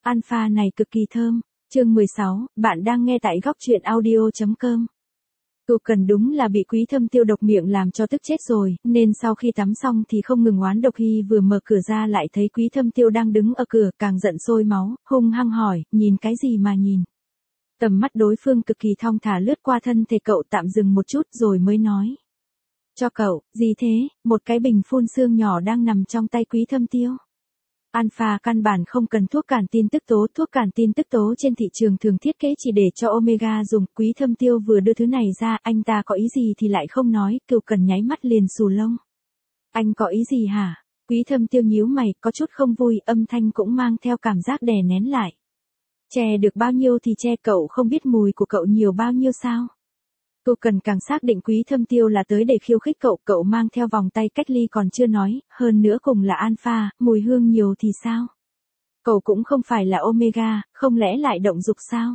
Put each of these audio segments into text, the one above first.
Alpha này cực kỳ thơm. Chương 16, bạn đang nghe tại góc truyện audio.com. Cừu Cần đúng là bị Quý Thâm Tiêu độc miệng làm cho tức chết rồi, nên sau khi tắm xong thì không ngừng oán độc. Hy vừa mở cửa ra lại thấy Quý Thâm Tiêu đang đứng ở cửa, càng giận sôi máu, hung hăng hỏi, nhìn cái gì mà nhìn. Tầm mắt đối phương cực kỳ thong thả lướt qua thân thể cậu, tạm dừng một chút rồi mới nói. Cho cậu, gì thế? Một cái bình phun sương nhỏ đang nằm trong tay Quý Thâm Tiêu. Alpha căn bản không cần thuốc cản tin tức tố trên thị trường thường thiết kế chỉ để cho Omega dùng. Quý Thâm Tiêu vừa đưa thứ này ra, anh ta có ý gì thì lại không nói. Cừu Cần nháy mắt liền xù lông. Anh có ý gì hả? Quý Thâm Tiêu nhíu mày, có chút không vui, âm thanh cũng mang theo cảm giác đè nén lại. Che được bao nhiêu thì che, cậu không biết mùi của cậu nhiều bao nhiêu sao? Cừu Cần càng xác định Quý Thâm Tiêu là tới để khiêu khích cậu mang theo vòng tay cách ly còn chưa nói, hơn nữa cùng là Alpha, mùi hương nhiều thì sao? Cậu cũng không phải là Omega, không lẽ lại động dục sao?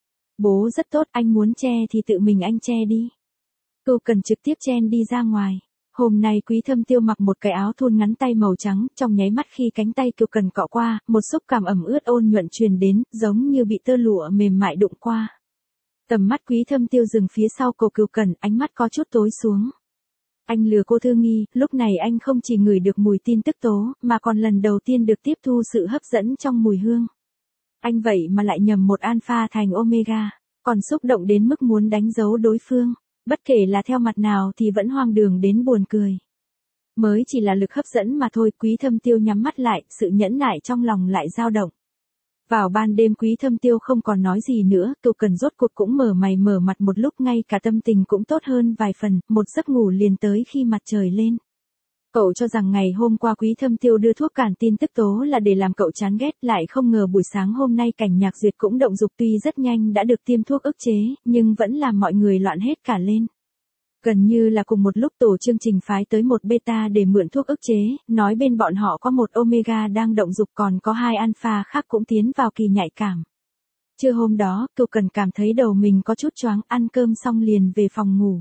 Bố rất tốt, anh muốn che thì tự mình anh che đi. Cừu Cần trực tiếp chen đi ra ngoài. Hôm nay Quý Thâm Tiêu mặc một cái áo thun ngắn tay màu trắng, trong nháy mắt khi cánh tay Cừu Cần cọ qua, một xúc cảm ẩm ướt ôn nhuận truyền đến, giống như bị tơ lụa mềm mại đụng qua. Tầm mắt Quý Thâm Tiêu dừng phía sau cổ Cừu Cần, ánh mắt có chút tối xuống. Anh lừa cô Thư Nghi, lúc này anh không chỉ ngửi được mùi tin tức tố, mà còn lần đầu tiên được tiếp thu sự hấp dẫn trong mùi hương. Anh vậy mà lại nhầm một Alpha thành Omega, còn xúc động đến mức muốn đánh dấu đối phương. Bất kể là theo mặt nào thì vẫn hoang đường đến buồn cười. Mới chỉ là lực hấp dẫn mà thôi. Quý Thâm Tiêu nhắm mắt lại, sự nhẫn nại trong lòng lại dao động. Vào ban đêm Quý Thâm Tiêu không còn nói gì nữa, Cừu Cần rốt cuộc cũng mở mày mở mặt một lúc, ngay cả tâm tình cũng tốt hơn vài phần, một giấc ngủ liền tới khi mặt trời lên. Cậu cho rằng ngày hôm qua Quý Thâm Tiêu đưa thuốc cản tin tức tố là để làm cậu chán ghét, lại không ngờ buổi sáng hôm nay Cảnh Nhạc Duyệt cũng động dục, tuy rất nhanh đã được tiêm thuốc ức chế, nhưng vẫn làm mọi người loạn hết cả lên. Gần như là cùng một lúc tổ chương trình phái tới một beta để mượn thuốc ức chế, nói bên bọn họ có một Omega đang động dục, còn có hai Alpha khác cũng tiến vào kỳ nhạy cảm. Trưa hôm đó, Cừu Cần cảm thấy đầu mình có chút choáng, ăn cơm xong liền về phòng ngủ.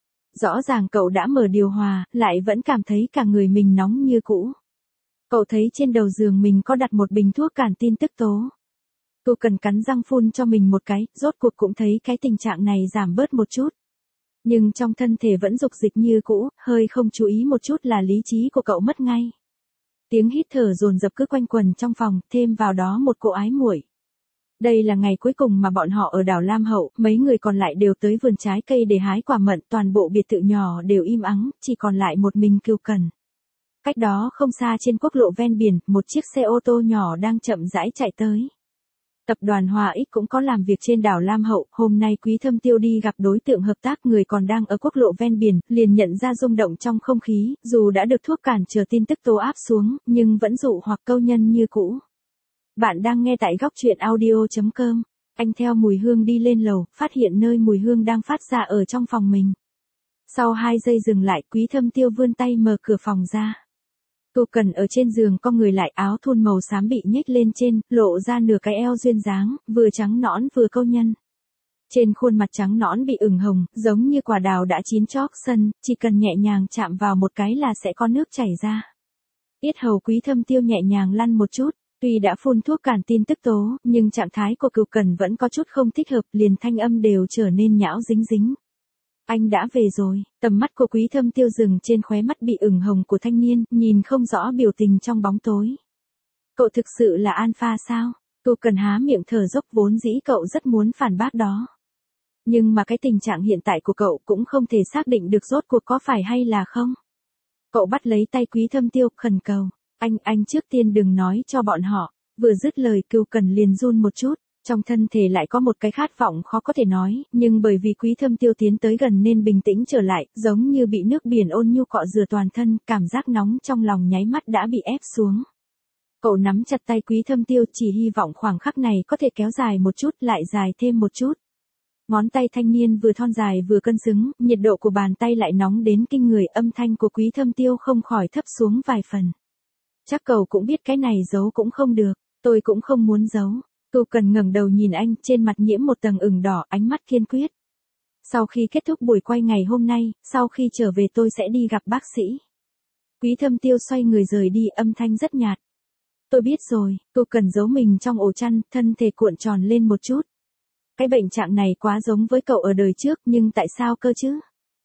Rõ ràng cậu đã mở điều hòa, lại vẫn cảm thấy cả người mình nóng như cũ. Cậu thấy trên đầu giường mình có đặt một bình thuốc cản tin tức tố. Cừu Cần cắn răng phun cho mình một cái, rốt cuộc cũng thấy cái tình trạng này giảm bớt một chút. Nhưng trong thân thể vẫn dục dịch như cũ, hơi không chú ý một chút là lý trí của cậu mất ngay. Tiếng hít thở dồn dập cứ quanh quẩn trong phòng, thêm vào đó một cỗ ái muội. Đây là ngày cuối cùng mà bọn họ ở đảo Lam Hậu, mấy người còn lại đều tới vườn trái cây để hái quả mận, toàn bộ biệt thự nhỏ đều im ắng, chỉ còn lại một mình Cừu Cần. Cách đó không xa trên quốc lộ ven biển, một chiếc xe ô tô nhỏ đang chậm rãi chạy tới. Tập đoàn Hòa X cũng có làm việc trên đảo Lam Hậu, hôm nay Quý Thâm Tiêu đi gặp đối tượng hợp tác, người còn đang ở quốc lộ ven biển, liền nhận ra rung động trong không khí, dù đã được thuốc cản trở tin tức tố áp xuống, nhưng vẫn dụ hoặc câu nhân như cũ. Bạn đang nghe tại góc truyện audio.com. Anh theo mùi hương đi lên lầu, phát hiện nơi mùi hương đang phát ra ở trong phòng mình. Sau 2 giây dừng lại, Quý Thâm Tiêu vươn tay mở cửa phòng ra. Cừu Cần ở trên giường cong người lại, áo thun màu xám bị nhếch lên trên, lộ ra nửa cái eo duyên dáng, vừa trắng nõn vừa câu nhân. Trên khuôn mặt trắng nõn bị ửng hồng, giống như quả đào đã chín chót sân, chỉ cần nhẹ nhàng chạm vào một cái là sẽ có nước chảy ra. Yết hầu Quý Thâm Tiêu nhẹ nhàng lăn một chút, tuy đã phun thuốc cản tin tức tố, nhưng trạng thái của Cừu Cần vẫn có chút không thích hợp, liền thanh âm đều trở nên nhão dính dính. Anh đã về rồi, tầm mắt của Quý Thâm Tiêu dừng trên khóe mắt bị ửng hồng của thanh niên, nhìn không rõ biểu tình trong bóng tối. Cậu thực sự là Alpha sao? Cừu Cần há miệng thở dốc, vốn dĩ cậu rất muốn phản bác đó. Nhưng mà cái tình trạng hiện tại của cậu cũng không thể xác định được rốt cuộc có phải hay là không. Cậu bắt lấy tay Quý Thâm Tiêu, khẩn cầu. Anh trước tiên đừng nói cho bọn họ. Vừa dứt lời Cừu Cần liền run một chút. Trong thân thể lại có một cái khát vọng khó có thể nói, nhưng bởi vì Quý Thâm Tiêu tiến tới gần nên bình tĩnh trở lại, giống như bị nước biển ôn nhu cọ rửa toàn thân, cảm giác nóng trong lòng nháy mắt đã bị ép xuống. Cậu nắm chặt tay Quý Thâm Tiêu, chỉ hy vọng khoảng khắc này có thể kéo dài một chút, lại dài thêm một chút. Ngón tay thanh niên vừa thon dài vừa cân xứng, nhiệt độ của bàn tay lại nóng đến kinh người, âm thanh của Quý Thâm Tiêu không khỏi thấp xuống vài phần. Chắc cậu cũng biết cái này giấu cũng không được, tôi cũng không muốn giấu. Cừu Cần ngẩng đầu nhìn anh, trên mặt nhiễm một tầng ửng đỏ, ánh mắt kiên quyết. Sau khi kết thúc buổi quay ngày hôm nay, sau khi trở về tôi sẽ đi gặp bác sĩ. Quý Thâm Tiêu xoay người rời đi, âm thanh rất nhạt. Tôi biết rồi, cô cần giấu mình trong ổ chăn, thân thể cuộn tròn lên một chút. Cái bệnh trạng này quá giống với cậu ở đời trước, nhưng tại sao cơ chứ?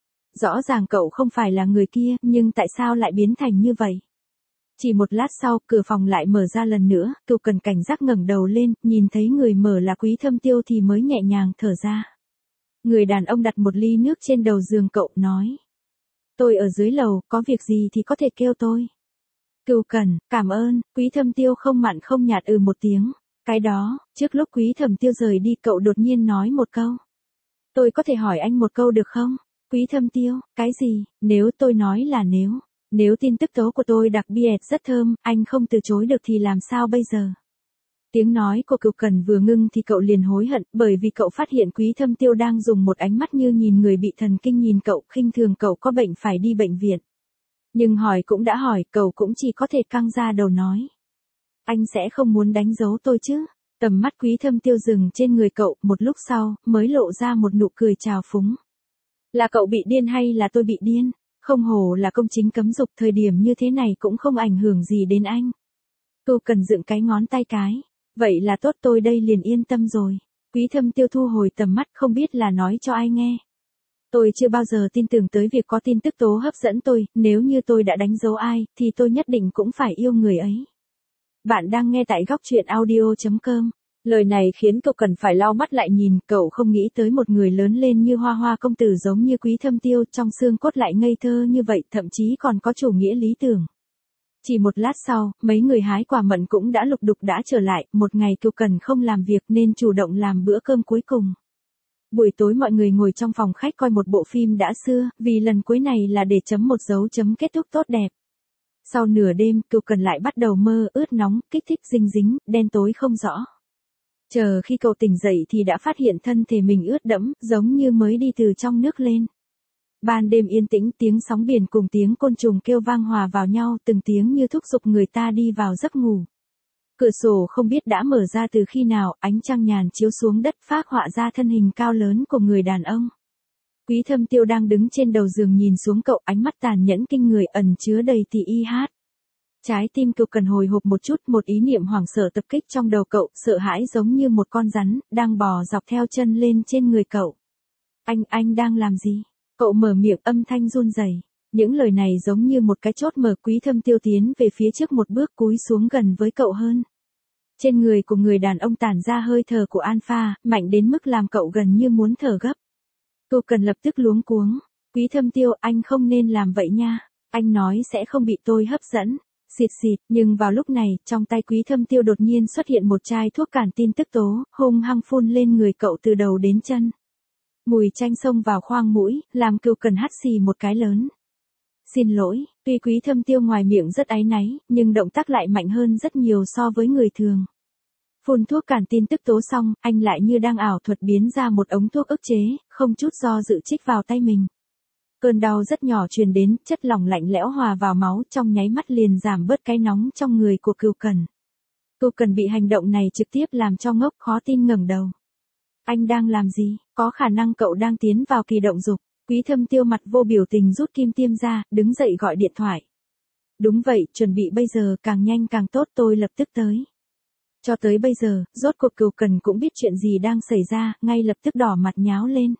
Rõ ràng cậu không phải là người kia, nhưng tại sao lại biến thành như vậy? Chỉ một lát sau, cửa phòng lại mở ra lần nữa, cậu cần cảnh giác ngẩng đầu lên, nhìn thấy người mở là Quý Thâm Tiêu thì mới nhẹ nhàng thở ra. Người đàn ông đặt một ly nước trên đầu giường cậu, nói. Tôi ở dưới lầu, có việc gì thì có thể kêu tôi. Cậu cần, cảm ơn, Quý Thâm Tiêu không mặn không nhạt một tiếng. Cái đó, trước lúc Quý Thâm Tiêu rời đi cậu đột nhiên nói một câu. Tôi có thể hỏi anh một câu được không? Quý Thâm Tiêu, cái gì? Nếu tôi nói là nếu tin tức tố của tôi đặc biệt rất thơm, anh không từ chối được thì làm sao bây giờ? Tiếng nói của cậu cần vừa ngưng thì cậu liền hối hận, bởi vì cậu phát hiện Quý Thâm Tiêu đang dùng một ánh mắt như nhìn người bị thần kinh nhìn cậu, khinh thường cậu có bệnh phải đi bệnh viện. Nhưng hỏi cũng đã hỏi, cậu cũng chỉ có thể căng ra đầu nói. Anh sẽ không muốn đánh dấu tôi chứ? Tầm mắt Quý Thâm Tiêu dừng trên người cậu, một lúc sau, mới lộ ra một nụ cười trào phúng. Là cậu bị điên hay là tôi bị điên? Không hổ là công chính cấm dục, thời điểm như thế này cũng không ảnh hưởng gì đến anh. Cô cần dựng cái ngón tay cái. Vậy là tốt, tôi đây liền yên tâm rồi. Quý Thâm Tiêu thu hồi tầm mắt, không biết là nói cho ai nghe. Tôi chưa bao giờ tin tưởng tới việc có tin tức tố hấp dẫn tôi, nếu như tôi đã đánh dấu ai, thì tôi nhất định cũng phải yêu người ấy. Bạn đang nghe tại góc truyện audio.com. Lời này khiến cậu cần phải lau mắt lại nhìn, cậu không nghĩ tới một người lớn lên như Hoa Hoa công tử giống như Quý Thâm Tiêu, trong xương cốt lại ngây thơ như vậy, thậm chí còn có chủ nghĩa lý tưởng. Chỉ một lát sau, mấy người hái quả mận cũng đã lục đục đã trở lại, một ngày cậu cần không làm việc nên chủ động làm bữa cơm cuối cùng. Buổi tối mọi người ngồi trong phòng khách coi một bộ phim đã xưa, vì lần cuối này là để chấm một dấu chấm kết thúc tốt đẹp. Sau nửa đêm, cậu cần lại bắt đầu mơ ướt nóng, kích thích dinh dính, đen tối không rõ. Chờ khi cậu tỉnh dậy thì đã phát hiện thân thể mình ướt đẫm, giống như mới đi từ trong nước lên. Ban đêm yên tĩnh, tiếng sóng biển cùng tiếng côn trùng kêu vang hòa vào nhau, từng tiếng như thúc giục người ta đi vào giấc ngủ. Cửa sổ không biết đã mở ra từ khi nào, ánh trăng nhàn chiếu xuống đất phác họa ra thân hình cao lớn của người đàn ông. Quý Thâm Tiêu đang đứng trên đầu giường nhìn xuống cậu, ánh mắt tàn nhẫn kinh người ẩn chứa đầy tỉ y hát. Trái tim cậu cần hồi hộp một chút, một ý niệm hoảng sợ tập kích trong đầu cậu, sợ hãi giống như một con rắn, đang bò dọc theo chân lên trên người cậu. Anh đang làm gì? Cậu mở miệng âm thanh run rẩy. Những lời này giống như một cái chốt mở. Quý Thâm Tiêu tiến về phía trước một bước, cúi xuống gần với cậu hơn. Trên người của người đàn ông tản ra hơi thở của alpha, mạnh đến mức làm cậu gần như muốn thở gấp. Cậu cần lập tức luống cuống. Quý Thâm Tiêu, anh không nên làm vậy nha. Anh nói sẽ không bị tôi hấp dẫn. Xịt xịt, nhưng vào lúc này, trong tay Quý Thâm Tiêu đột nhiên xuất hiện một chai thuốc cản tin tức tố, hung hăng phun lên người cậu từ đầu đến chân. Mùi chanh xông vào khoang mũi, làm cậu cần hắt xì một cái lớn. Xin lỗi, tuy Quý Thâm Tiêu ngoài miệng rất áy náy, nhưng động tác lại mạnh hơn rất nhiều so với người thường. Phun thuốc cản tin tức tố xong, anh lại như đang ảo thuật biến ra một ống thuốc ức chế, không chút do dự chích vào tay mình. Cơn đau rất nhỏ truyền đến, chất lỏng lạnh lẽo hòa vào máu, trong nháy mắt liền giảm bớt cái nóng trong người của Cưu Cần. Cưu Cần bị hành động này trực tiếp làm cho ngốc, khó tin ngẩng đầu. Anh đang làm gì? Có khả năng cậu đang tiến vào kỳ động dục. Quý Thâm Tiêu mặt vô biểu tình rút kim tiêm ra, đứng dậy gọi điện thoại. Đúng vậy, chuẩn bị bây giờ, càng nhanh càng tốt, tôi lập tức tới. Cho tới bây giờ, rốt cuộc Cưu Cần cũng biết chuyện gì đang xảy ra, ngay lập tức đỏ mặt nháo lên.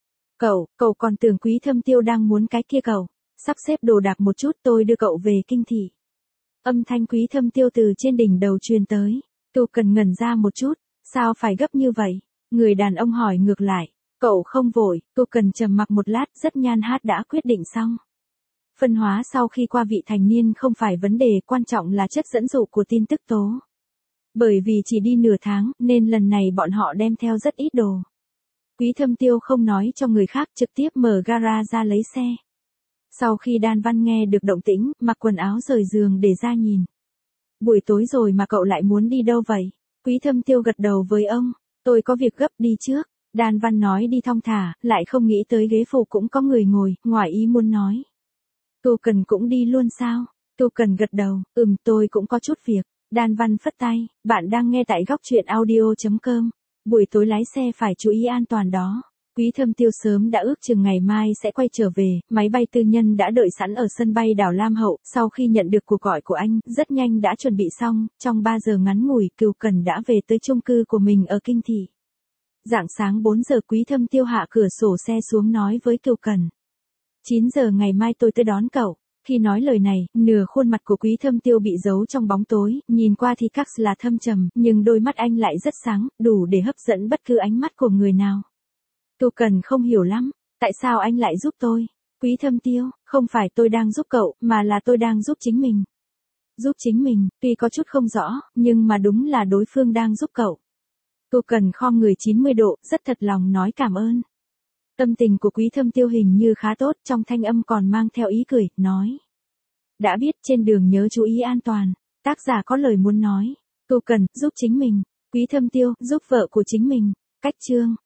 Cậu còn tưởng Quý Thâm Tiêu đang muốn cái kia cậu. Sắp xếp đồ đạc một chút, tôi đưa cậu về kinh thị. Âm thanh Quý Thâm Tiêu từ trên đỉnh đầu truyền tới. Cưu Cần ngẩn ra một chút, sao phải gấp như vậy? Người đàn ông hỏi ngược lại. Cậu không vội, Cưu Cần trầm mặc một lát, rất nhan hát đã quyết định xong. Phân hóa sau khi qua vị thành niên không phải vấn đề, quan trọng là chất dẫn dụ của tin tức tố. Bởi vì chỉ đi nửa tháng, nên lần này bọn họ đem theo rất ít đồ. Quý Thâm Tiêu không nói cho người khác, trực tiếp mở gara ra lấy xe. Sau khi Đan Văn nghe được động tĩnh, mặc quần áo rời giường để ra nhìn. Buổi tối rồi mà cậu lại muốn đi đâu vậy? Quý Thâm Tiêu gật đầu với ông. Tôi có việc gấp, đi trước. Đan Văn nói đi thong thả, lại không nghĩ tới ghế phụ cũng có người ngồi, ngoài ý muốn nói. Cưu Cần cũng đi luôn sao? Cưu Cần gật đầu, tôi cũng có chút việc. Đan Văn phất tay, bạn đang nghe tại góc truyện audio.com. Buổi tối lái xe phải chú ý an toàn đó. Quý Thâm Tiêu sớm đã ước chừng ngày mai sẽ quay trở về, máy bay tư nhân đã đợi sẵn ở sân bay đảo Lam Hậu, sau khi nhận được cuộc gọi của anh, rất nhanh đã chuẩn bị xong, trong 3 giờ ngắn ngủi, Cửu Cẩn đã về tới chung cư của mình ở Kinh Thị. Rạng sáng 4 giờ Quý Thâm Tiêu hạ cửa sổ xe xuống nói với Cửu Cẩn. 9 giờ ngày mai tôi tới đón cậu. Khi nói lời này, nửa khuôn mặt của Quý Thâm Tiêu bị giấu trong bóng tối, nhìn qua thì Cax là thâm trầm, nhưng đôi mắt anh lại rất sáng, đủ để hấp dẫn bất cứ ánh mắt của người nào. Cửu Cẩn không hiểu lắm, tại sao anh lại giúp tôi? Quý Thâm Tiêu, không phải tôi đang giúp cậu, mà là tôi đang giúp chính mình. Giúp chính mình, tuy có chút không rõ, nhưng mà đúng là đối phương đang giúp cậu. Cửu Cẩn khom người 90 độ, rất thật lòng nói cảm ơn. Tâm tình của Quý Thâm Tiêu hình như khá tốt, trong thanh âm còn mang theo ý cười, nói. Đã biết, trên đường nhớ chú ý an toàn. Tác giả có lời muốn nói. Cửu Cẩn, giúp chính mình. Quý Thâm Tiêu, giúp vợ của chính mình. Cách chương.